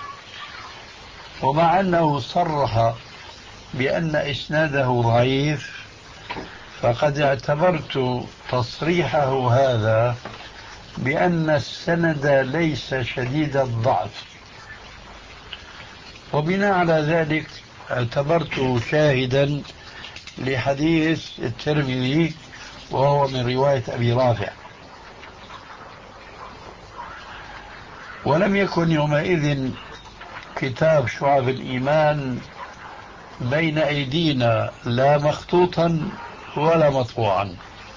ومع أنه صرح بأن إسناده ضعيف فقد اعتبرت تصريحه هذا بأن السند ليس شديد الضعف، وبناء على ذلك اعتبرته شاهدا لحديث الترمذي وهو من رواية أبي رافع. ولم يكن يومئذ كتاب شعب الإيمان بين أيدينا لا مخطوطا ولا مطبوعا،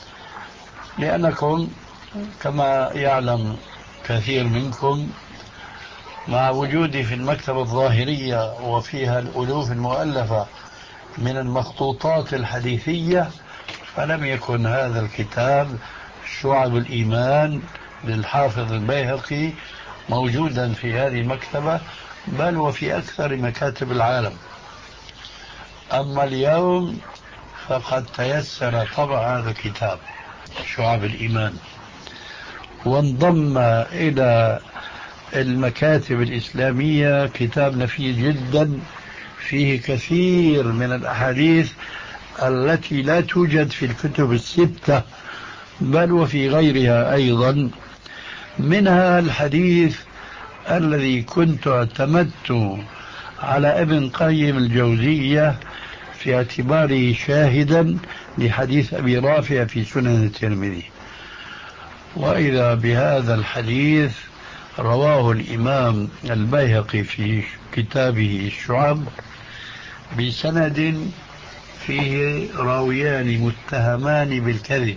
لأنكم كما يعلم كثير منكم مع وجودي في المكتبة الظاهرية وفيها الألوف المؤلفة من المخطوطات الحديثية، فلم يكن هذا الكتاب شعب الإيمان للحافظ البيهقي موجودا في هذه المكتبة، بل وفي أكثر مكاتب العالم. أما اليوم فقد تيسر طبع هذا الكتاب شعب الإيمان، وانضم إلى المكاتب الإسلامية كتاب نفيس جدا فيه كثير من الأحاديث التي لا توجد في الكتب الستة بل وفي غيرها أيضا، منها الحديث الذي كنت اعتمدت على ابن قيم الجوزية في اعتباره شاهدا لحديث أبي رافع في سنن الترمذي. وإذا بهذا الحديث رواه الإمام البيهقي في كتابه الشعب بسند فيه راويان متهمان بالكذب.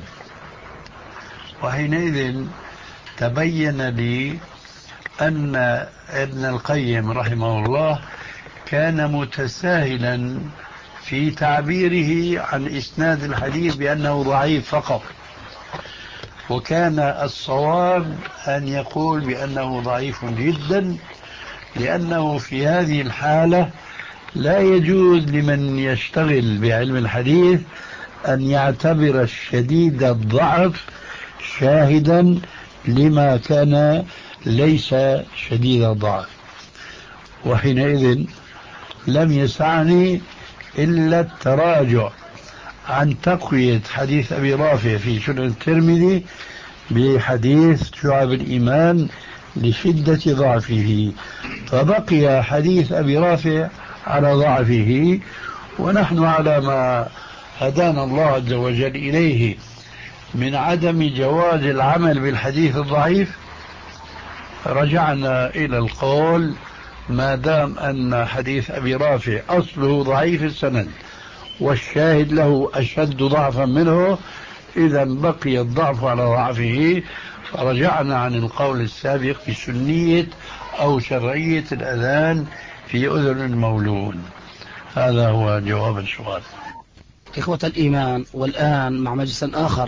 وحينئذ تبين لي أن ابن القيم رحمه الله كان متساهلا في تعبيره عن إسناد الحديث بأنه ضعيف فقط، وكان الصواب أن يقول بأنه ضعيف جدا، لأنه في هذه الحالة لا يجوز لمن يشتغل بعلم الحديث أن يعتبر الشديد الضعف شاهدا لما كان ليس شديد الضعف. وحينئذ لم يسعني إلا التراجع عن تقوية حديث أبي رافع في سنن الترمذي بحديث شعب الإيمان لشدة ضعفه، فبقي حديث أبي رافع على ضعفه، ونحن على ما هدانا الله عز وجل إليه من عدم جواز العمل بالحديث الضعيف رجعنا إلى القول ما دام أن حديث أبي رافع أصله ضعيف السند والشاهد له أشد ضعفا منه، إذا بقي الضعف على ضعفه، فرجعنا عن القول السابق بسنية أو شرعية الأذان في أذن المولود. هذا هو جواب السؤال. إخوة الإيمان، والآن مع مجلس آخر.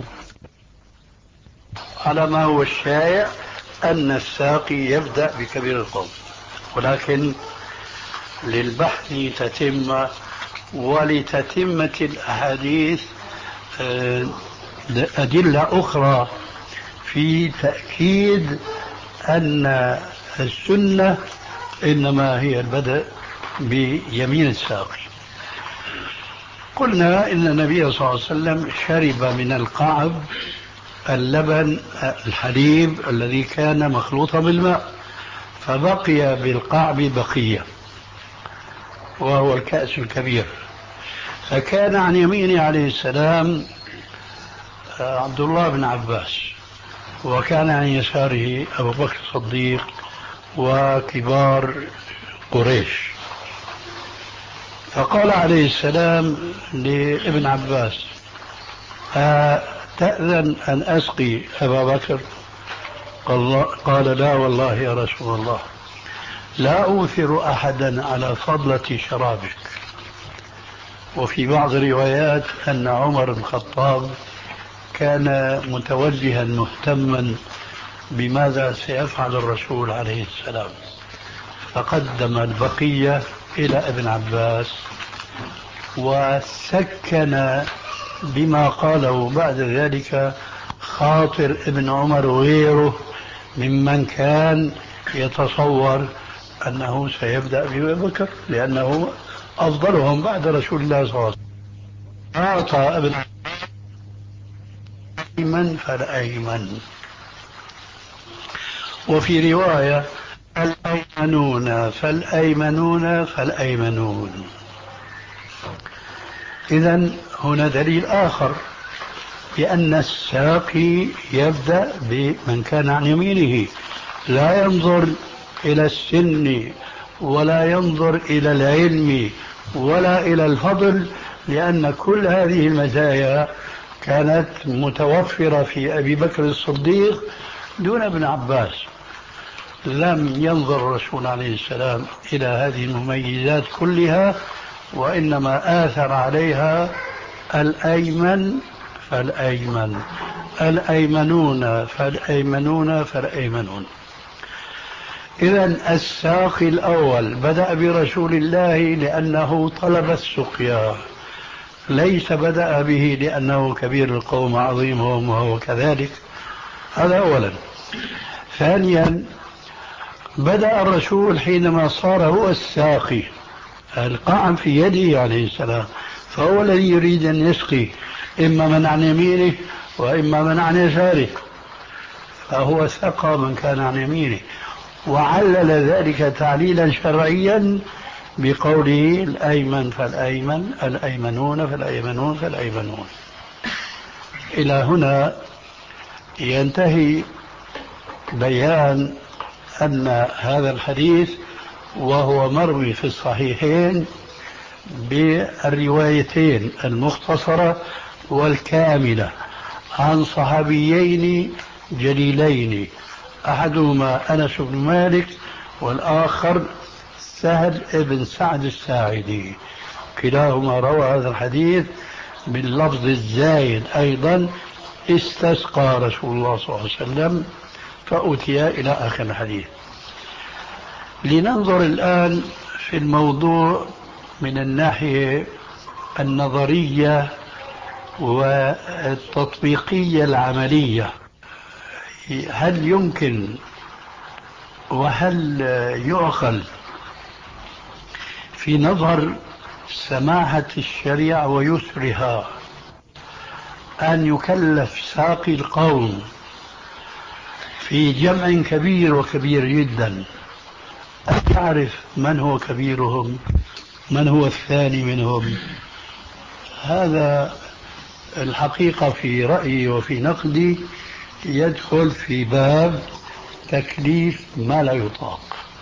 على ما هو الشائع أن الساقي يبدأ بكبير القوم، ولكن للبحث تتمة ولتتمة الأحاديث أدلة أخرى في تأكيد أن السنة إنما هي البدء بيمين الساقي. قلنا إن النبي صلى الله عليه وسلم شرب من القعب اللبن الحليب الذي كان مخلوطا بالماء، فبقي بالقعب بقية وهو الكأس الكبير، فكان عن يمينه عليه السلام عبد الله بن عباس، وكان عن يساره أبو بكر الصديق وكبار قريش. فقال عليه السلام لابن عباس: أتأذن أن أسقي أبا بكر؟ قال: لا والله يا رسول الله، لا أوثر أحدا على فضلة شرابك. وفي بعض الروايات أن عمر بن الخطاب كان متوجها مهتما بماذا سيفعل الرسول عليه السلام، فقدم البقية إلى ابن عباس، وسكن بما قاله بعد ذلك خاطر ابن عمر وغيره ممن كان يتصور أنه سيبدأ بأبي بكر لأنه أفضلهم بعد رسول الله صلى الله عليه وسلم. أعطى ابن أيمن فالأيمن. وفي رواية: الأيمنون فالأيمنون فالأيمنون. إذن هنا دليل آخر بأن الساقي يبدأ بمن كان عن يمينه، لا ينظر إلى السن ولا ينظر إلى العلم ولا إلى الفضل، لأن كل هذه المزايا كانت متوفرة في أبي بكر الصديق دون ابن عباس. لم ينظر الرسول عليه السلام إلى هذه المميزات كلها، وإنما آثر عليها الأيمن فالأيمن، الأيمنون فالأيمنون فالأيمنون. إذن الساقي الأول بدأ برسول الله لأنه طلب السقيا، ليس بدأ به لأنه كبير القوم عظيمهم وهو كذلك. هذا أولا. ثانيا، بدأ الرسول حينما صار هو الساقي، القعم في يده عليه السلام، فهو الذي يريد أن يسقي إما من عن يمينه وإما من عن يساره، فهو سقى من كان عن يمينه، وعلل ذلك تعليلا شرعيا بقوله الأيمن فالأيمن الأيمنون فالأيمنون فالأيمنون. إلى هنا ينتهي بيان أن هذا الحديث وهو مروي في الصحيحين بالروايتين المختصرة والكاملة عن صحابيين جليلين، أحدهما أنس بن مالك والآخر سهل بن سعد الساعدي، كلاهما روى هذا الحديث باللفظ الزايد أيضا استسقى رسول الله صلى الله عليه وسلم فأتي إلى آخر الحديث. لننظر الآن في الموضوع من الناحية النظرية والتطبيقية العملية. هل يمكن وهل يعقل في نظر سماحة الشريعة ويسرها أن يكلف ساقي القوم في جمع كبير وكبير جدا أن يعرف من هو كبيرهم من هو الثاني منهم؟ هذا الحقيقة في رأيي وفي نقدي يدخل في باب تكليف ما لا يطاق،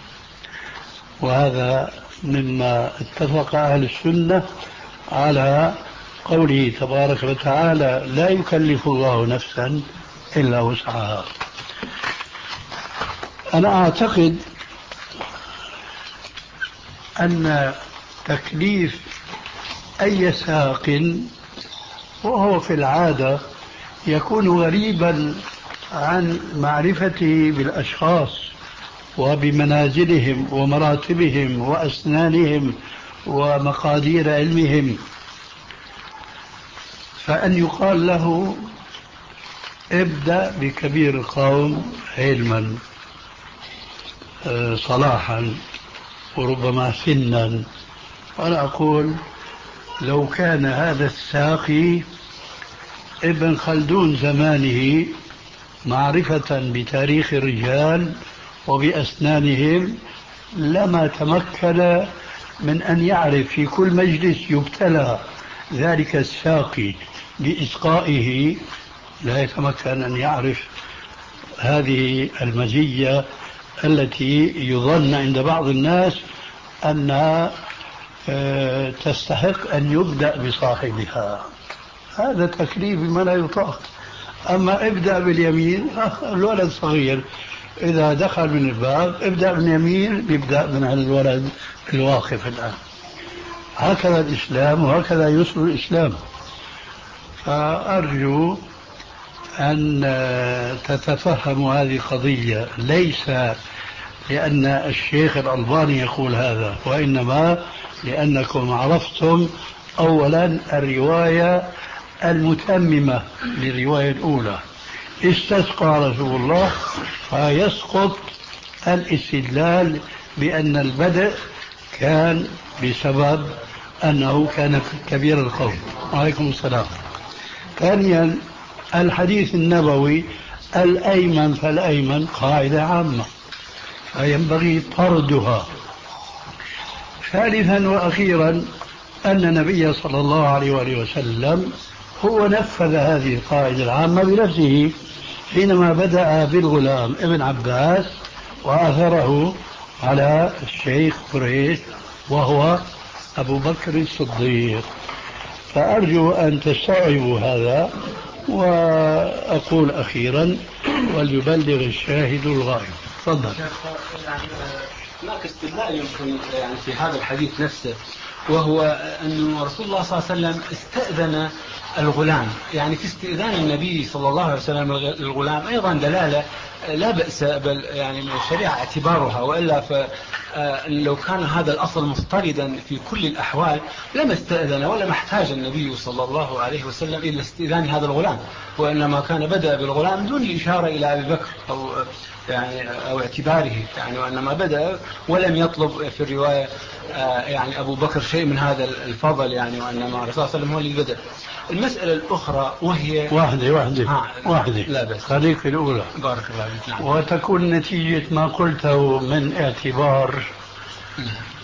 وهذا مما اتفق أهل السنة على قوله تبارك وتعالى لا يكلف الله نفسا إلا وسعها. أنا أعتقد أن تكليف أي ساق وهو في العادة يكون غريبا عن معرفته بالأشخاص وبمنازلهم ومراتبهم وأسنانهم ومقادير علمهم، فأن يقال له ابدأ بكبير القوم علما صلاحا وربما سنا. وأنا أقول لو كان هذا الساقي ابن خلدون زمانه معرفة بتاريخ الرجال وبأسنانهم لما تمكن من أن يعرف في كل مجلس يبتلى ذلك الساقي بإسقائه، لا يتمكن أن يعرف هذه المزية التي يظن عند بعض الناس أنها تستحق أن يبدأ بصاحبها. هذا تكليف ما لا يطاق. أما ابدأ باليمين، الولد صغير إذا دخل من الباب ابدأ باليمين يبدأ من الولد الواقف الآن. هكذا الإسلام وهكذا يسر الإسلام. فأرجو أن تتفهموا هذه القضية، ليس لأن الشيخ الألباني يقول هذا، وإنما لأنكم عرفتم أولا الرواية المتممة للرواية الأولى استسقى رسول الله، فيسقط الاستدلال بأن البدء كان بسبب أنه كان كبير القوم. وعليكم السلام. ثانيا الحديث النبوي الأيمن فالأيمن قاعدة عامة فينبغي طردها. ثالثا وأخيرا أن النبي صلى الله عليه وآله وسلم هو نفذ هذه القاعدة العامة بنفسه حينما بدأ بالغلام ابن عباس وآثره على الشيخ قريش وهو أبو بكر الصديق. فأرجو أن تستوعبوا هذا. وأقول أخيرا وليبلغ الشاهد الغائب. تفضل. هناك استدلال يمكن يعني في هذا الحديث نفسه، وهو أن رسول الله صلى الله عليه وسلم استأذن الغلام، يعني في استئذان النبي صلى الله عليه وسلم الغلام أيضا دلالة لا بأس بل يعني من الشريعة اعتبارها، وإلا فلو كان هذا الأصل مفترضا في كل الأحوال لما استأذن ولا محتاج النبي صلى الله عليه وسلم إلى استئذان هذا الغلام، وإنما كان بدأ بالغلام دون الإشارة إلى أبي بكر أو يعني أو اعتباره، يعني وإنما بدأ ولم يطلب في الرواية يعني أبو بكر شيء من هذا الفضل، يعني وإنما الرسول صلى الله عليه وسلم هو اللي بدأ. المسألة الأخرى وهي واحدة واحدة واحدة لا بس خليك الأولى بارك الله فيك. نعم. وتكون نتيجة ما قلته من اعتبار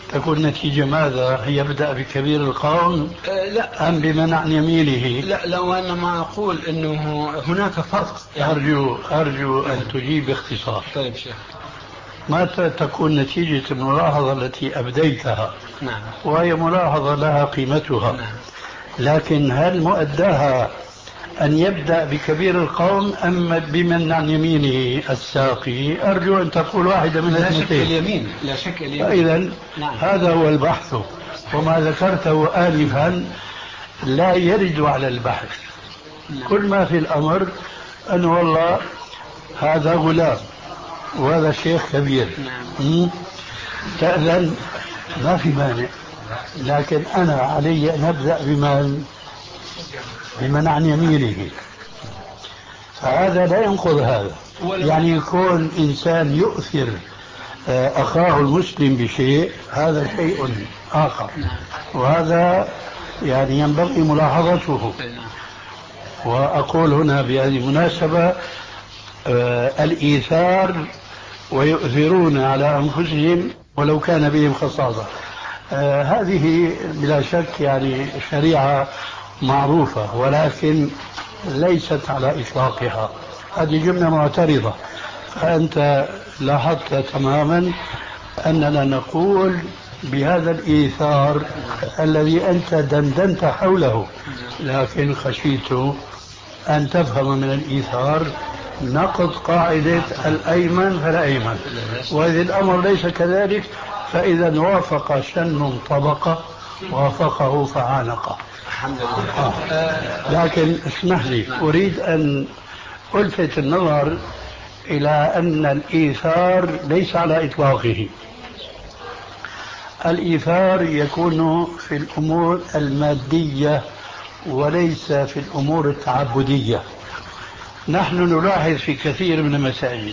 تكون نتيجة ماذا؟ يبدأ بكبير القوم أه لا أم بمن عن يمينه؟ لا، لو أنا ما أقول أنه هناك فرق يعني. أرجو أرجو أن تجيب باختصار. طيب شيخ، ما تكون نتيجة الملاحظة التي أبديتها؟ نعم. وهي ملاحظة لها قيمتها. نعم. لكن هل مؤداها أن يبدأ بكبير القوم أم بمن عن يمينه الساقي؟ أرجو أن تقول واحدة من لا شك الاثنتين. اليمين، لا شك اليمين. فإذا نعم. هذا هو البحث، وما ذكرته آنفا لا يرد على البحث. نعم. كل ما في الأمر أن والله هذا غلام وهذا شيخ كبير. نعم. تأذن ما في مانع، لكن أنا علي أن أبدأ بمن بمن عن يمينه، فهذا لا ينقض هذا. يعني يكون إنسان يؤثر أخاه المسلم بشيء، هذا شيء آخر، وهذا يعني ينبغي ملاحظته. وأقول هنا بهذه المناسبة الإيثار ويؤثرون على أنفسهم ولو كان بهم خصاصة، آه هذه بلا شك يعني شريعة معروفة، ولكن ليست على إطلاقها. هذه جملة معترضة. فأنت لاحظت تماما أننا نقول بهذا الإيثار الذي أنت دندنت حوله، لكن خشيت أن تفهم من الإيثار نقض قاعدة الأيمن فالأيمن، وإذا الأمر ليس كذلك فإذا وافق شن طبقة وافقه فعانقه. الحمد لله. آه. لكن اسمح لي، أريد أن ألفت النظر إلى أن الإيثار ليس على إطلاقه. الإيثار يكون في الأمور المادية وليس في الأمور التعبدية. نحن نلاحظ في كثير من المساجد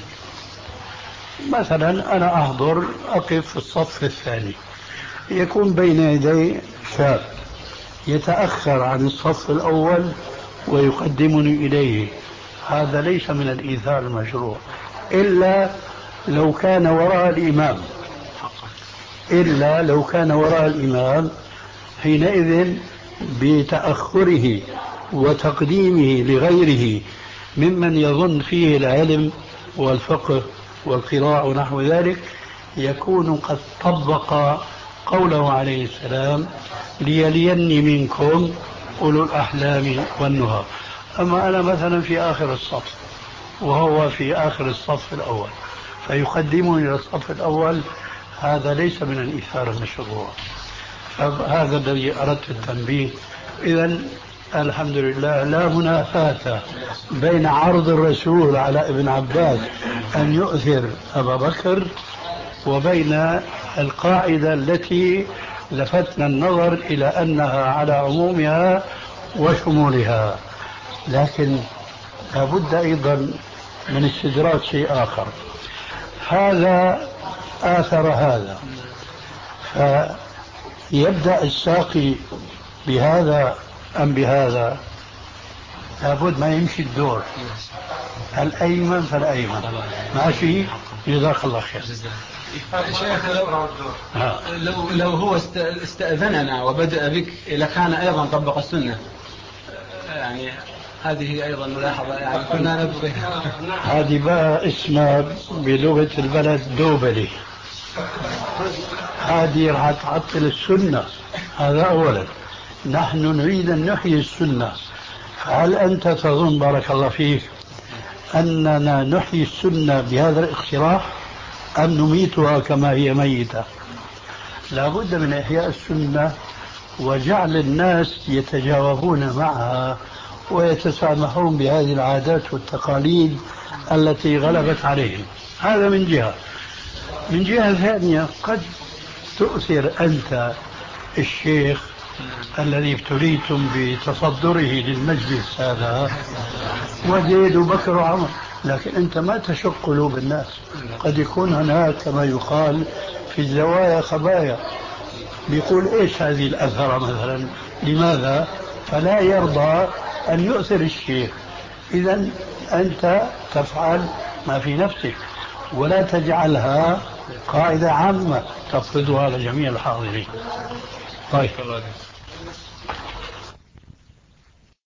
مثلا أنا أحضر أقف في الصف الثاني، يكون بين يدي شاب يتأخر عن الصف الأول ويقدمني إليه، هذا ليس من الإيثار المشروع إلا لو كان وراء الإمام، إلا لو كان وراء الإمام حينئذ بتأخره وتقديمه لغيره ممن يظن فيه العلم والفقه والقراءة ونحو ذلك يكون قد طبق قوله عليه السلام ليليني منكم أولو الأحلام والنهى. أما أنا مثلا في آخر الصف وهو في آخر الصف الأول فيقدمني إلى الصف الأول، هذا ليس من الإيثار المشروع. هذا الذي أردت التنبيه. إذن الحمد لله لا منافاة بين عرض الرسول على ابن عباس أن يؤثر أبا بكر وبين القاعدة التي لفتنا النظر إلى أنها على عمومها وشمولها. لكن لابد أيضا من استدراك شيء آخر، هذا آثر هذا، فيبدأ الساقي بهذا أم بهذا، لابد ما يمشي الدور الأيمن فالأيمن. ماشي، جزاك الله خير. شيخ لو, لو, لو هو استأذننا وبدأ بك لكان أيضا طبق السنة، يعني هذه أيضا ملاحظة يعني كنا نبغي. هذه بقى اسمها بلغة البلد دوبلي، هذه راح تعطل السنة. هذا أولا. نحن نريد أن نحيي السنة، هل أنت تظن بارك الله فيك أننا نحيي السنة بهذا الاقتراح أم نميتها كما هي ميتة؟ لابد من إحياء السنة وجعل الناس يتجاوبون معها ويتسامحون بهذه العادات والتقاليد التي غلبت عليهم. هذا من جهة. من جهة ثانية قد تؤثر أنت الشيخ الذي ابتليتم بتصدره للمجلس هذا وزيد وبكر وعمر، لكن أنت ما تشق قلوب الناس. قد يكون هناك كما يقال في الزوايا خبايا بيقول إيش هذه الأثرة مثلا، لماذا؟ فلا يرضى أن يؤثر الشيخ. إذن أنت تفعل ما في نفسك ولا تجعلها قاعدة عامة. تفقدها لجميع الحاضرين. طيب